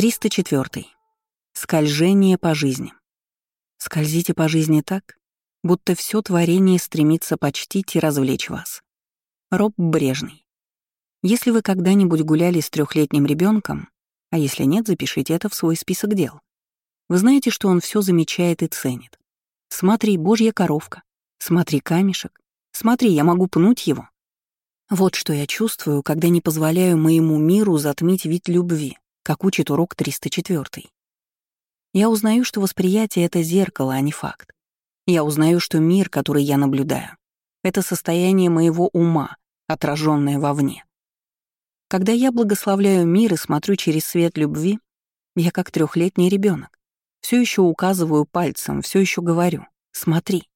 304. Скольжение по жизни. Скользите по жизни так, будто все творение стремится почтить и развлечь вас. Роб Брежный. Если вы когда-нибудь гуляли с 3-летним ребенком, а если нет, запишите это в свой список дел. Вы знаете, что он все замечает и ценит. Смотри, божья коровка. Смотри, камешек. Смотри, я могу пнуть его. Вот что я чувствую, когда не позволяю моему миру затмить вид любви, как учит урок 304. Я узнаю, что восприятие — это зеркало, а не факт. Я узнаю, что мир, который я наблюдаю, — это состояние моего ума, отраженное вовне. Когда я благословляю мир и смотрю через свет любви, я как 3-летний ребенок. Все еще указываю пальцем, все еще говорю: смотри.